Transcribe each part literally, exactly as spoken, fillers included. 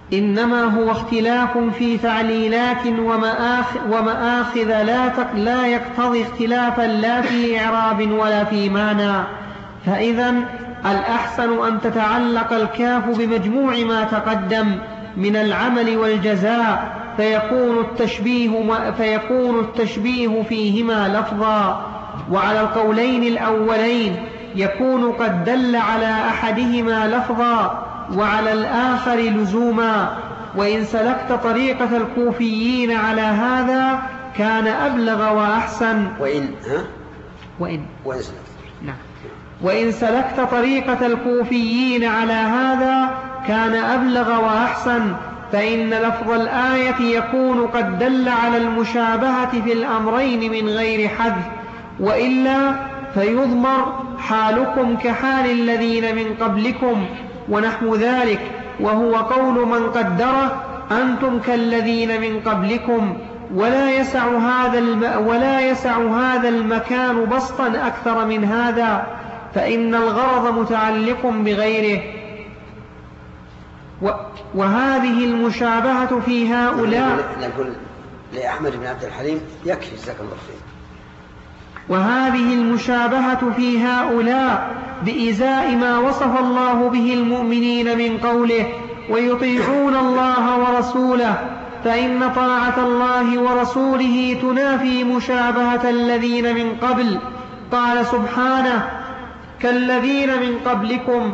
إنما هو اختلاف في تعليلات ومآخذ لا يقتضي اختلافا لا في إعراب ولا في معنى. فإذا الأحسن أن تتعلق الكاف بمجموع ما تقدم من العمل والجزاء، فيكون التشبيه, فيكون التشبيه فيهما لفظا. وعلى القولين الأولين يكون قد دل على أحدهما لفظا وعلى الآخر لزوما. وإن سلكت طريقة الكوفيين على هذا كان أبلغ وأحسن. وإن ها؟ وإن وإن سلكت نعم وإن سلكت طريقة الكوفيين على هذا كان أبلغ وأحسن، فإن لفظ الآية يكون قد دل على المشابهة في الأمرين من غير حذف، وإلا فيضمر حالكم كحال الذين من قبلكم ونحو ذلك، وهو قول من قدره أنتم كالذين من قبلكم. ولا يسع هذا الم... ولا يسع هذا المكان بسطا أكثر من هذا، فإن الغرض متعلق بغيره. و... وهذه المشابهة في هؤلاء نقول لأحمد بن عبد الحليم يكفي جزاك الله خير. وهذه المشابهة في هؤلاء بإزاء ما وصف الله به المؤمنين من قوله ويطيعون الله ورسوله، فإن طاعة الله ورسوله تنافي مشابهة الذين من قبل. قال سبحانه كالذين من قبلكم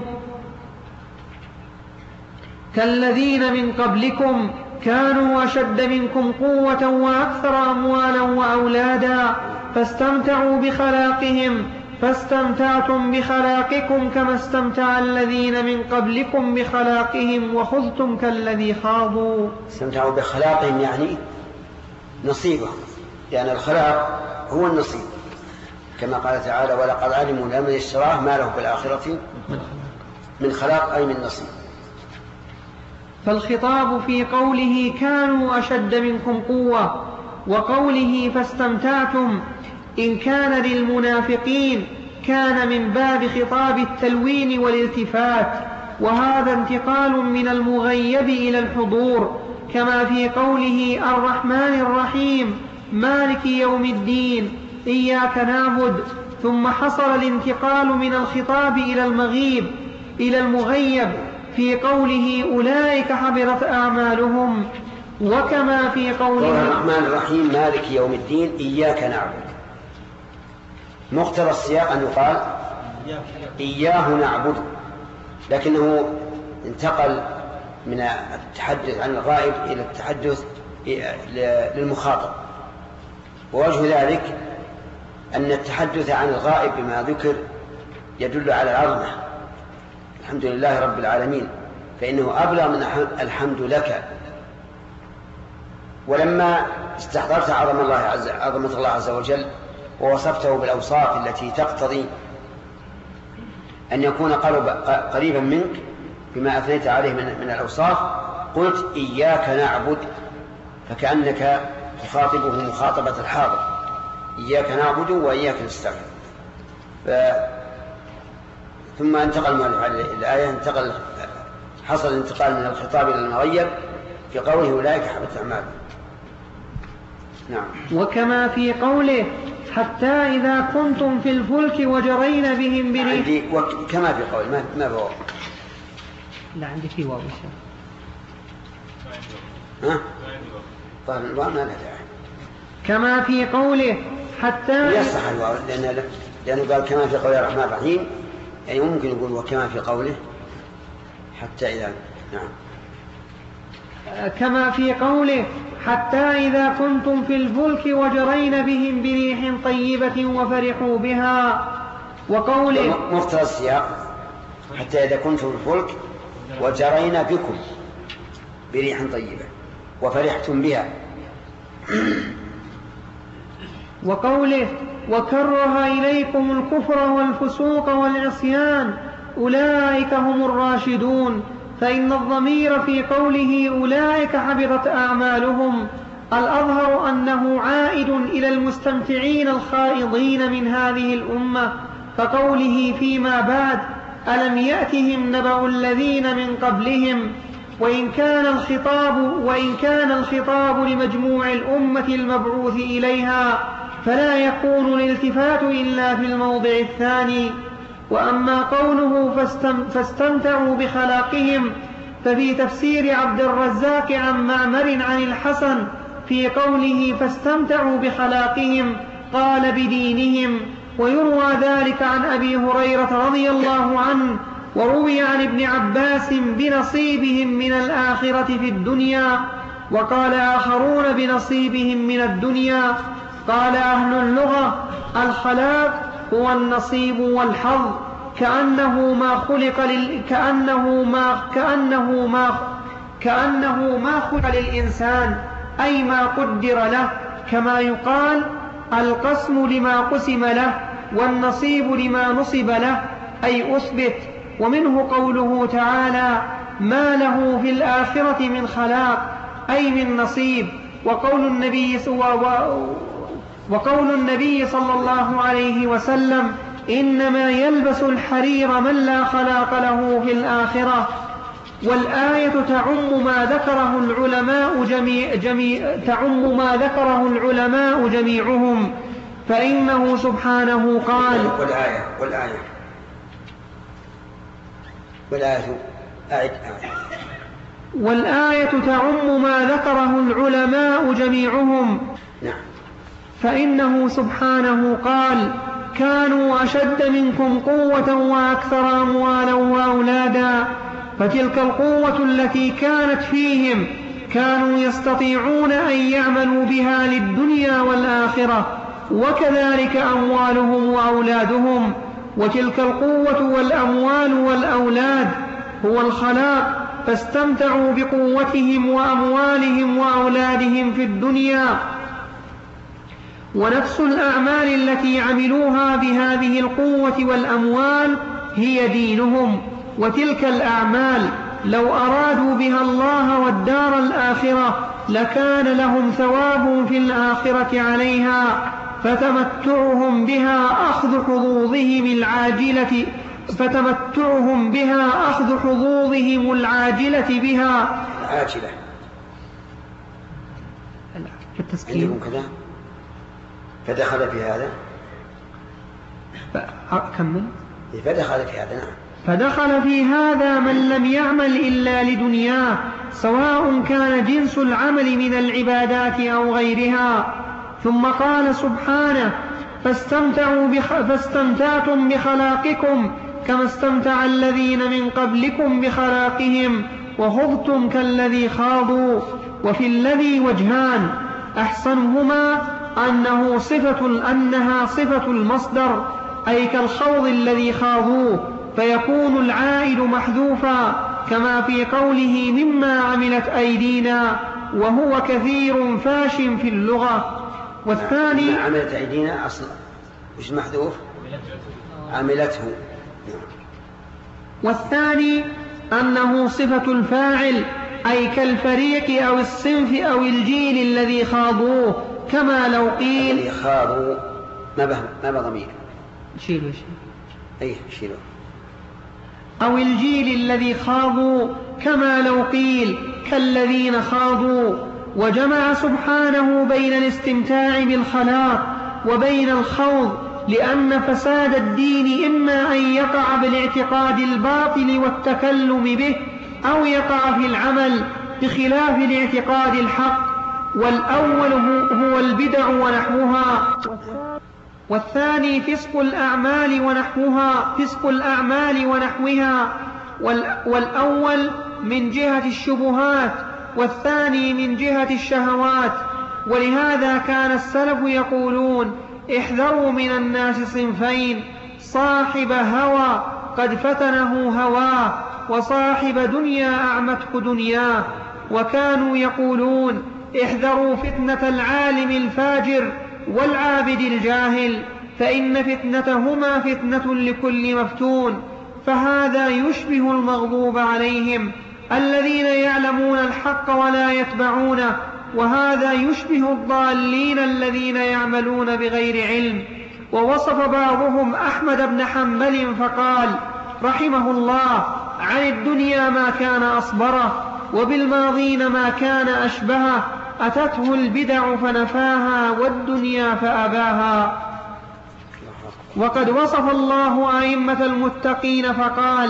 كالذين من قبلكم كانوا أشد منكم قوة وأكثر أموالا وأولادا فاستمتعوا بخلاقهم فاستمتعتم بخلاقكم كما استمتع الذين من قبلكم بخلاقهم وخذتم كالذي خاضوا. استمتعوا بخلاقهم يعني نصيبهم، لأن يعني الخلاق هو النصيب، كما قال تعالى ولقد علموا لمن اشتراه ما له بالآخرة من خلاق أي من نصيب. فالخطاب في قوله كانوا أشد منكم قوة وقوله فاستمتعتم إن كان للمنافقين كان من باب خطاب التلوين والالتفات، وهذا انتقال من المغيب إلى الحضور، كما في قوله الرحمن الرحيم مالك يوم الدين إياك نعبد، ثم حصل الانتقال من الخطاب إلى المغيب إلى المغيب في قوله أولئك حبطت أعمالهم. وكما في قوله الرحمن الرحيم مالك يوم الدين إياك نعبد، مقتضى السياق أن يقال إياه نعبد، لكنه انتقل من التحدث عن الغائب إلى التحدث للمخاطب. ووجه ذلك أن التحدث عن الغائب بما ذكر يدل على العظمة، الحمد لله رب العالمين، فإنه أبلغ من الحمد لك. ولما استحضرت عظمة الله عز, عظمة الله عز وجل ووصفته بالأوصاف التي تقتضي أن يكون قريبا منك بما أثنيت عليه من, من الأوصاف، قلت إياك نعبد، فكأنك تخاطبه مخاطبة الحاضر، إياك نعبد وإياك نستعين. ف... ثم انتقل من الآية انتقل حصل الانتقال من الخطاب إلى المغيب في قوله أولئك حبطت أعمالهم. نعم. وكما في قوله حتى إذا كنتم في الفلك وجرين بهم بريح. كما في قوله ما ما هو؟ لا عندي في واو. ها؟ طيب الواو ما لها داعي. كما في قوله حتى يصح الواو لأنه لأنه قال كما في قوله الرحمن الرحيم، يعني ممكن يقول وكما في قوله حتى إذا. نعم. كما في قوله حتى إذا كنتم في الفلك وجرين بهم بريح طيبة وفرحوا بها. وقوله مقتضى السياق حتى إذا كنتم في الفلك وجرين بكم بريح طيبة وفرحتم بها. وقوله وكره إليكم الكفر والفسوق والعصيان أولئك هم الراشدون، فإن الضمير في قوله أولئك حبطت أعمالهم الأظهر أنه عائد إلى المستمتعين الخائضين من هذه الأمة، كقوله فيما بعد ألم يأتهم نبأ الذين من قبلهم وإن كان الخطاب وإن كان الخطاب لمجموع الأمة المبعوث إليها فلا يكون الالتفات إلا في الموضع الثاني. وأما قوله فاستمتعوا بخلاقهم ففي تفسير عبد الرزاق عن معمر عن الحسن في قوله فاستمتعوا بخلاقهم قال بدينهم. ويروى ذلك عن أبي هريرة رضي الله عنه وروي عن ابن عباس بنصيبهم من الآخرة في الدنيا. وقال آخرون بنصيبهم من الدنيا. قال أهل اللغة الخلاق هو النصيب والحظ كأنه ما خلق لل... كأنه ما كأنه ما كأنه ما خلق للإنسان أي ما قدر له، كما يقال القسم لما قسم له والنصيب لما نصب له أي أثبت. ومنه قوله تعالى ما له في الآخرة من خلاق أي من نصيب. وقول النبي وقول النبي صلى الله عليه وسلم إنما يلبس الحرير من لا خلاق له في الآخرة. والآية تعم ما ذكره العلماء جميع جميع تعم ما ذكره العلماء جميعهم، فإنه سبحانه قال والآية والآية والآية أعد والآية تعم ما ذكره العلماء جميعهم. نعم. فإنه سبحانه قال كانوا أشد منكم قوة وأكثر أموالا وأولادا، فتلك القوة التي كانت فيهم كانوا يستطيعون أن يعملوا بها للدنيا والآخرة، وكذلك أموالهم وأولادهم. وتلك القوة والأموال والأولاد هو الخلاق، فاستمتعوا بقوتهم وأموالهم وأولادهم في الدنيا. ونفس الأعمال التي عملوها بهذه القوة والأموال هي دينهم. وتلك الأعمال لو أرادوا بها الله والدار الآخرة لكان لهم ثواب في الآخرة عليها، فتمتعهم بها أخذ حظوظهم العاجلة فتمتعهم بها أخذ حظوظهم العاجلة بها عاجلة. عندكم كذا فدخل في هذا كمل فدخل في هذا. نعم. فدخل في هذا من لم يعمل إلا لدنياه، سواء كان جنس العمل من العبادات أو غيرها. ثم قال سبحانه فاستمتعوا بخ... فاستمتعتم بخلاقكم كما استمتع الذين من قبلكم بخلاقهم وخضتم كالذي خاضوا. وفي الذي وجهان، أحسنهما أنه صفة أنها صفة المصدر أي كالخوض الذي خاضوه، فيكون العائد محذوفا كما في قوله مما عملت أيدينا، وهو كثير فاش في اللغة. والثاني مما عملت أيدينا أصلا مش محذوف عملته. والثاني أنه صفة الفاعل أي كالفريق أو الصنف أو الجيل الذي خاضوه، كما لو قيل الذي خاضوا ما به ما بضمير شيلوا شيل أي شيلوا أو الجيل الذي خاضوا، كما لو قيل كالذين خاضوا. وجمع سبحانه بين الاستمتاع بالخلاق وبين الخوض، لأن فساد الدين إما أن يقع بالاعتقاد الباطل والتكلم به، أو يقع في العمل بخلاف الاعتقاد الحق، والأول هو البدع ونحوها، والثاني فسق الأعمال ونحوها فسق الأعمال ونحوها والأول من جهة الشبهات والثاني من جهة الشهوات. ولهذا كان السلف يقولون احذروا من الناس صنفين، صاحب هوى قد فتنه هواه، وصاحب دنيا أعمته دنياه. وكانوا يقولون احذروا فتنة العالم الفاجر والعابد الجاهل، فإن فتنتهما فتنة لكل مفتون. فهذا يشبه المغضوب عليهم الذين يعلمون الحق ولا يتبعونه، وهذا يشبه الضالين الذين يعملون بغير علم. ووصف بعضهم أحمد بن حنبل فقال رحمه الله عن الدنيا ما كان أصبره، وبالماضين ما كان أشبهه، أتته البدع فنفاها والدنيا فأباها. وقد وصف الله أئمة المتقين فقال: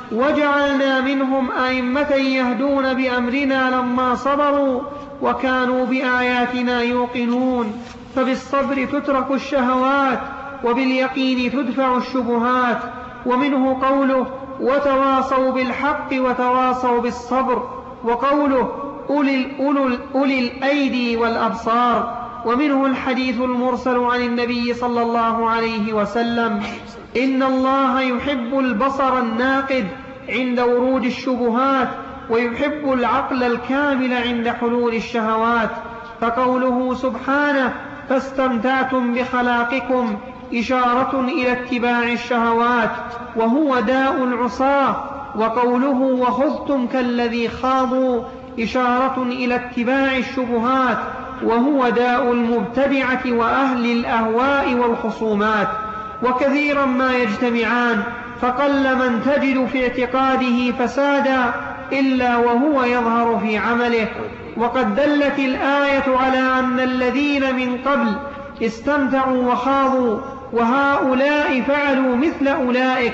وجعلنا منهم أئمة يهدون بأمرنا لما صبروا وكانوا بآياتنا يوقنون. فبالصبر تترك الشهوات، وباليقين تدفع الشبهات. ومنه قوله: وتواصوا بالحق وتواصوا بالصبر، وقوله: أولي, أولي, أولي الأيدي والأبصار. ومنه الحديث المرسل عن النبي صلى الله عليه وسلم: إن الله يحب البصر الناقد عند ورود الشبهات، ويحب العقل الكامل عند حلول الشهوات. فقوله سبحانه: فاستمتعتم بخلاقكم، إشارة إلى اتباع الشهوات وهو داء العصاة. وقوله: وخذتم كالذي خاضوا، إشارة إلى اتباع الشبهات وهو داء المبتدعة وأهل الأهواء والخصومات. وكثيرا ما يجتمعان، فقل من تجد في اعتقاده فسادا إلا وهو يظهر في عمله. وقد دلت الآية على أن الذين من قبل استمتعوا وخاضوا، وهؤلاء فعلوا مثل أولئك.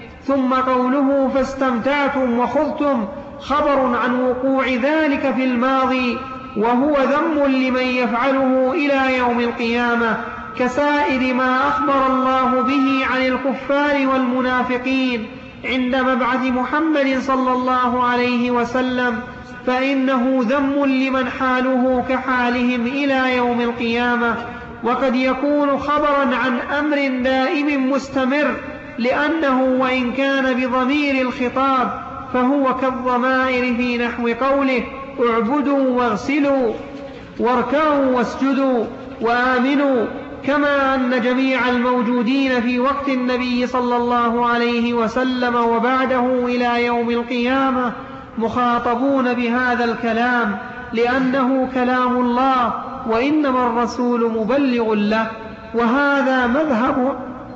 ثم قوله: فاستمتعتم وخذتم خبر عن وقوع ذلك في الماضي، وهو ذم لمن يفعله إلى يوم القيامة، كسائر ما أخبر الله به عن الكفار والمنافقين عند مبعث محمد صلى الله عليه وسلم، فإنه ذم لمن حاله كحالهم إلى يوم القيامة. وقد يكون خبرا عن أمر دائم مستمر، لأنه وإن كان بضمير الخطاب فهو كالضمائر في نحو قوله: اعبدوا واغسلوا واركعوا واسجدوا وآمنوا. كما أن جميع الموجودين في وقت النبي صلى الله عليه وسلم وبعده إلى يوم القيامة مخاطبون بهذا الكلام، لأنه كلام الله، وإنما الرسول مبلغ له. وهذا مذهب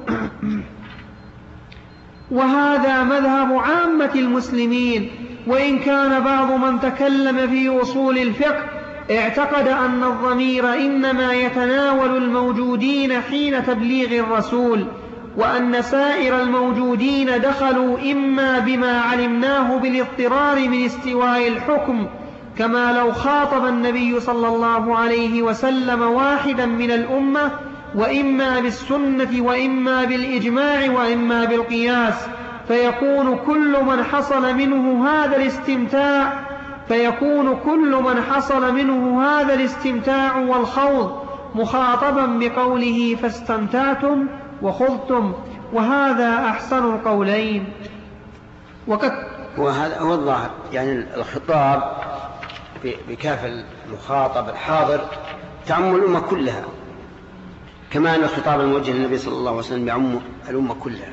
وهذا مذهب عامة المسلمين. وإن كان بعض من تكلم في أصول الفقه اعتقد أن الضمير إنما يتناول الموجودين حين تبليغ الرسول، وأن سائر الموجودين دخلوا إما بما علمناه بالاضطرار من استواء الحكم، كما لو خاطب النبي صلى الله عليه وسلم واحدا من الأمة، وإما بالسنة وإما بالإجماع وإما بالقياس، فيكون كل من حصل منه هذا الاستمتاع فيكون كل من حصل منه هذا الاستمتاع والخوض مخاطبا بقوله: فاستمتعتم وخذتم. وهذا أحسن القولين. وقد وهذا هو الظاهر، يعني الخطاب بكاف المخاطب الحاضر تعم الأمة كلها، كما أن الخطاب الموجه للنبي صلى الله عليه وسلم يعم الأمة كلها.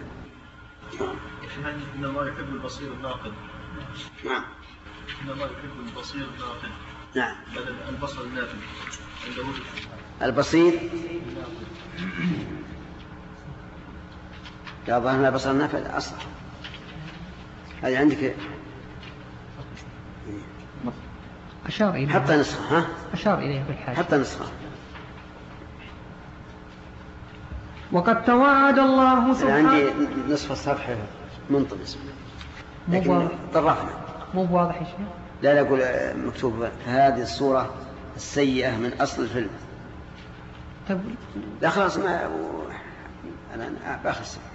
إن الله يحب البصير الناقد. نعم. إن الله يحب البصير الناقد. نعم. بدل البصر النافذ. البصير. لا ظهرنا البصر النافذ أصلا. هذه عندك. أشار إليه. حتى نسخة ها. أشار إليه بالحاجة. حتى نسخة. وقد توعد الله سبحانه. عندي نصف الصفحة منطبس. مو طرفنا. مو واضح شيء. لا لا أقول مكتوب هذه الصورة السيئة من أصل الفيلم. طيب. لا خلاص ما أنا بآخر الصفحة.